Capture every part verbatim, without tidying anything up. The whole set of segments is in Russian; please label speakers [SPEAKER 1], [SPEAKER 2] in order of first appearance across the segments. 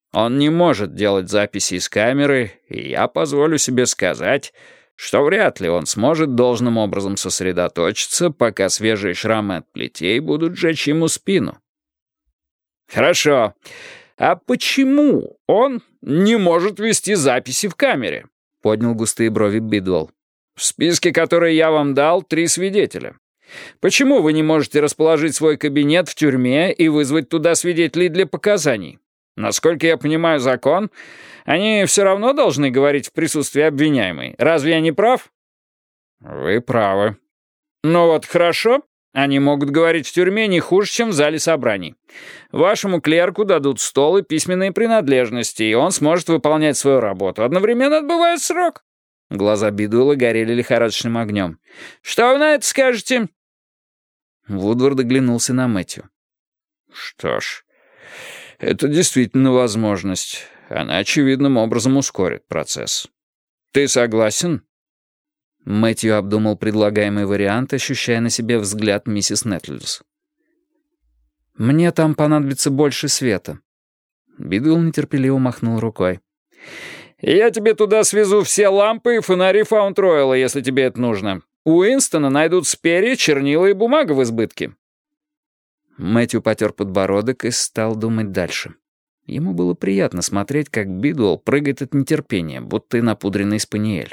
[SPEAKER 1] Он не может делать записи из камеры, и я позволю себе сказать, что вряд ли он сможет должным образом сосредоточиться, пока свежие шрамы от плетей будут жечь ему спину. Хорошо. А почему он не может вести записи в камере? Поднял густые брови Бидуэлл. В списке, который я вам дал, три свидетеля. Почему вы не можете расположить свой кабинет в тюрьме и вызвать туда свидетелей для показаний? Насколько я понимаю закон, они все равно должны говорить в присутствии обвиняемой. Разве я не прав? Вы правы. Ну вот хорошо. Они могут говорить в тюрьме не хуже, чем в зале собраний. Вашему клерку дадут стол и письменные принадлежности, и он сможет выполнять свою работу, одновременно отбывая срок. Глаза Бидуэлла горели лихорадочным огнем. «Что вы на это скажете?» Вудвард оглянулся на Мэтью. «Что ж, это действительно возможность. Она очевидным образом ускорит процесс. Ты согласен?» Мэтью обдумал предлагаемый вариант, ощущая на себе взгляд миссис Нетльс. «Мне там понадобится больше света». Бидуэлл нетерпеливо махнул рукой. «Я тебе туда свезу все лампы и фонари Фаунд-Ройла, если тебе это нужно. У Уинстона найдут перья, чернила и бумага в избытке». Мэтью потер подбородок и стал думать дальше. Ему было приятно смотреть, как Бидуэлл прыгает от нетерпения, будто и напудренный спаниель.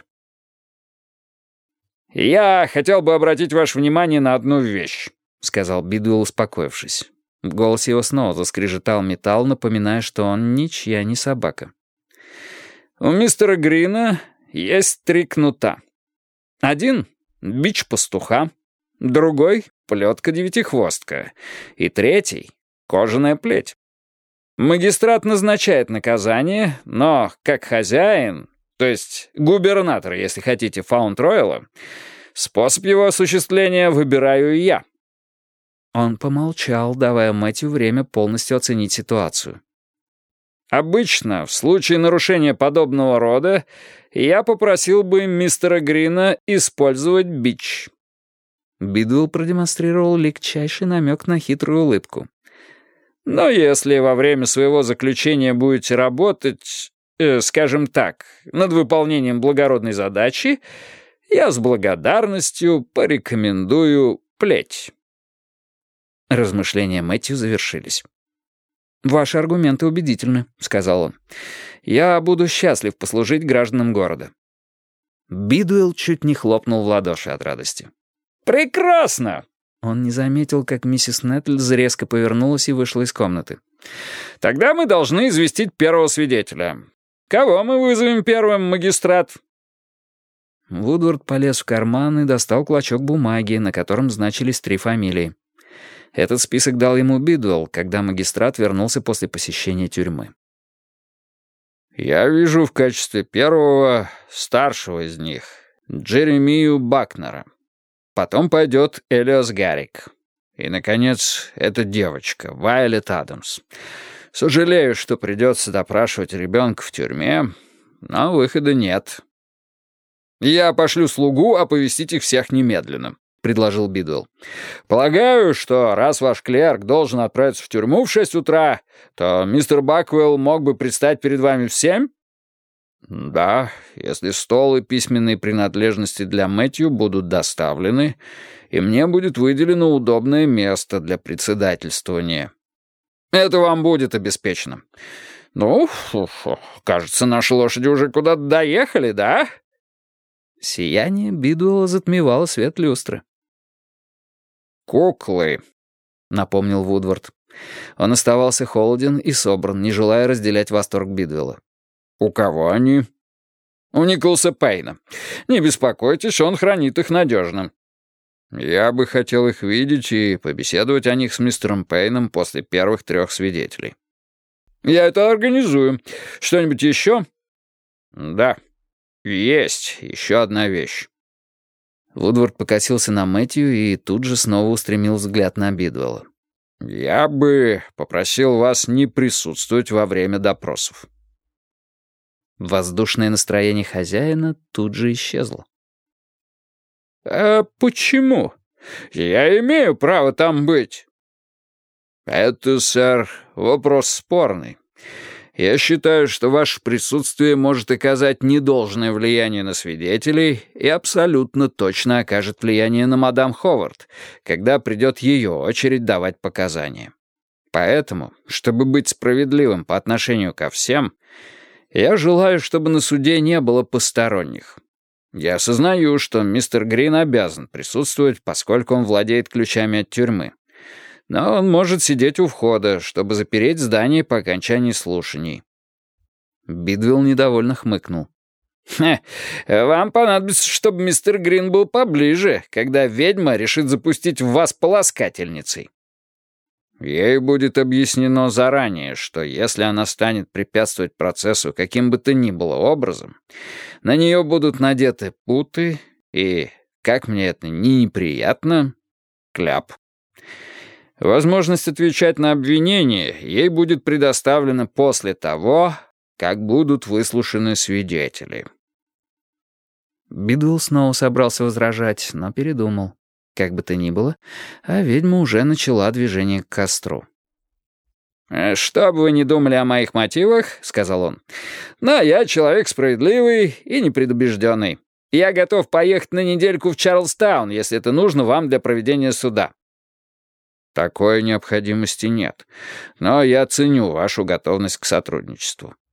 [SPEAKER 1] «Я хотел бы обратить ваше внимание на одну вещь», — сказал Бидуэлл, успокоившись. В голосе его снова заскрежетал металл, напоминая, что он ничья не собака. «У мистера Грина есть три кнута. Один — бич пастуха, другой — плетка-девятихвостка, и третий — кожаная плеть. Магистрат назначает наказание, но как хозяин, то есть губернатор, если хотите, Фаунд-Ройла, способ его осуществления выбираю я». Он помолчал, давая Мэтью время полностью оценить ситуацию. «Обычно, в случае нарушения подобного рода, я попросил бы мистера Грина использовать бич». Бидуэлл продемонстрировал легчайший намек на хитрую улыбку. «Но если во время своего заключения будете работать, э, скажем так, над выполнением благородной задачи, я с благодарностью порекомендую плеть». Размышления Мэтью завершились. «Ваши аргументы убедительны», — сказал он. «Я буду счастлив послужить гражданам города». Бидуэлл чуть не хлопнул в ладоши от радости. «Прекрасно!» Он не заметил, как миссис Нетльс резко повернулась и вышла из комнаты. «Тогда мы должны известить первого свидетеля. Кого мы вызовем первым, магистрат?» Вудвард полез в карман и достал клочок бумаги, на котором значились три фамилии. Этот список дал ему Бидуэлл, когда магистрат вернулся после посещения тюрьмы. «Я вижу в качестве первого старшего из них Джеремию Бакнера. Потом пойдет Элиас Гаррик. И, наконец, эта девочка, Вайолет Адамс. Сожалею, что придется допрашивать ребенка в тюрьме, но выхода нет. Я пошлю слугу оповестить их всех немедленно», — предложил Бидуэлл. «Полагаю, что раз ваш клерк должен отправиться в тюрьму в шесть утра, то мистер Баквелл мог бы предстать перед вами в семь?» «Да, если стол и письменные принадлежности для Мэтью будут доставлены, и мне будет выделено удобное место для председательствования. Это вам будет обеспечено. Ну, кажется, наши лошади уже куда-то доехали, да?» Сияние Бидуэлла затмевало свет люстры. «Куклы», — напомнил Вудвард. Он оставался холоден и собран, не желая разделять восторг Бидуэлла. «У кого они?» «У Николаса Пейна. Не беспокойтесь, он хранит их надежно». «Я бы хотел их видеть и побеседовать о них с мистером Пейном после первых трех свидетелей». «Я это организую. Что-нибудь еще?» «Да, есть еще одна вещь». Вудвард покосился на Мэтью и тут же снова устремил взгляд на Бидуэлла. «Я бы попросил вас не присутствовать во время допросов». Воздушное настроение хозяина тут же исчезло. «А почему? Я имею право там быть». «Это, сэр, вопрос спорный. Я считаю, что ваше присутствие может оказать недолжное влияние на свидетелей и абсолютно точно окажет влияние на мадам Ховард, когда придет ее очередь давать показания. Поэтому, чтобы быть справедливым по отношению ко всем, я желаю, чтобы на суде не было посторонних. Я осознаю, что мистер Грин обязан присутствовать, поскольку он владеет ключами от тюрьмы. Но он может сидеть у входа, чтобы запереть здание по окончании слушаний». Бидвелл недовольно хмыкнул. «Хе, вам понадобится, чтобы мистер Грин был поближе, когда ведьма решит запустить в вас полоскательницей. Ей будет объяснено заранее, что если она станет препятствовать процессу каким бы то ни было образом, на нее будут надеты путы и, как мне это ни неприятно, кляп. Возможность отвечать на обвинения ей будет предоставлена после того, как будут выслушаны свидетели». Бидвелл снова собрался возражать, но передумал. Как бы то ни было, а ведьма уже начала движение к костру. «Что бы вы ни думали о моих мотивах, — сказал он, — но я человек справедливый и непредубежденный. Я готов поехать на недельку в Чарльстаун, если это нужно вам для проведения суда». «Такой необходимости нет, но я ценю вашу готовность к сотрудничеству.